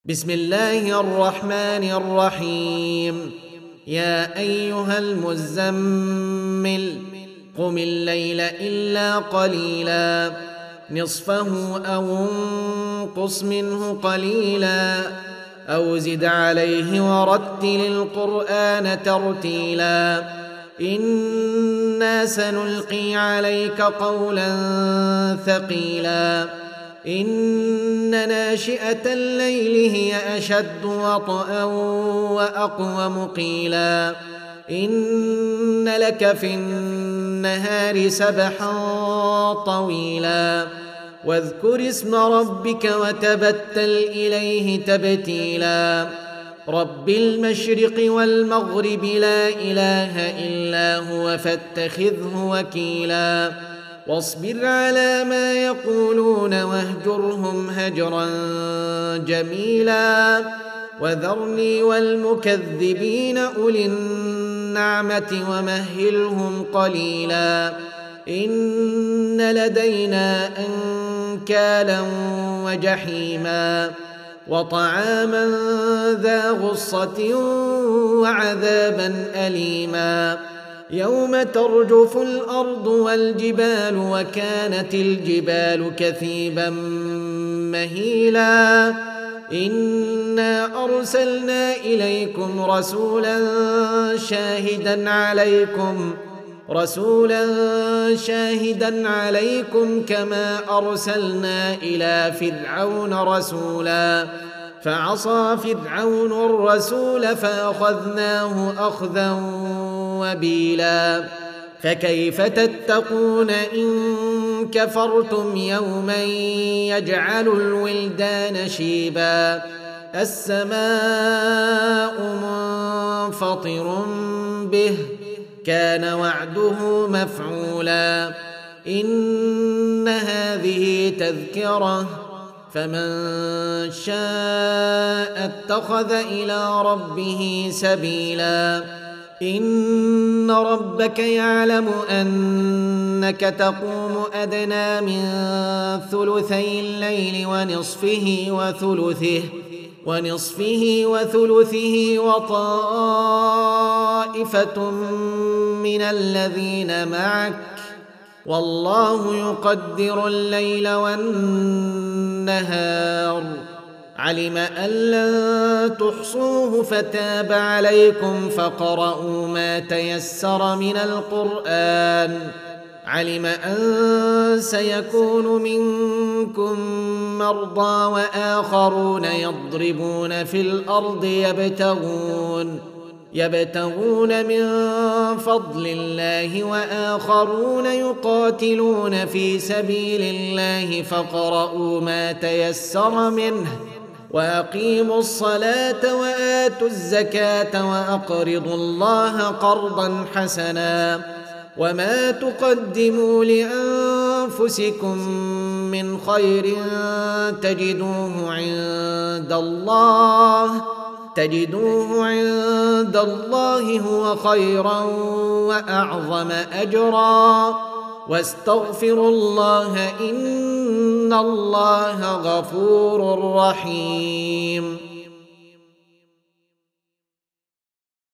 بسم الله الرحمن الرحيم. يا أيها المزمل قم الليل إلا قليلا نصفه أو انقص منه قليلا أو زد عليه ورتل القرآن ترتيلا إنا سنلقي عليك قولا ثقيلا إن ناشئة الليل هي أشد وطئا وأقوم قيلا إن لك في النهار سبحا طويلا واذكر اسم ربك وتبتل إليه تبتيلا رب المشرق والمغرب لا إله إلا هو فاتخذه وكيلا واصبر على ما يقولون واهجرهم هجرا جميلا وذرني والمكذبين أولي النعمة ومهلهم قليلا إن لدينا أنكالا وجحيما وطعاما ذا غصة وعذابا أليما يوم ترجف الأرض والجبال وكانت الجبال كثيبا مهيلا إنا أرسلنا إليكم رسولا شاهدا عليكم كما أرسلنا إلى فرعون رسولا فعصى فرعون الرسول فأخذناه أخذا وبيلا فكيف تتقون إن كفرتم يوما يجعل الولدان شيبا السماء منفطر به كان وعده مفعولا إن هذه تذكرة فمن شاء اتخذ إلى ربه سبيلا إن ربك يعلم أنك تقوم أدنى من ثلثي الليل ونصفه وثلثه وطائفة من الذين معك والله يقدر الليل والنهار علم أن لن تحصوه فتاب عليكم فقرؤوا ما تيسر من القرآن علم أن سيكون منكم مرضى وآخرون يضربون في الأرض يبتغون من فضل الله وآخرون يقاتلون في سبيل الله فقرؤوا ما تيسر منه وأقيموا الصلاة وآتوا الزكاة وأقرضوا الله قرضا حسنا وما تقدموا لأنفسكم من خير تجدوه عند الله هو خيرا وأعظم أجرا واستغفروا الله إن الله غفور رحيم.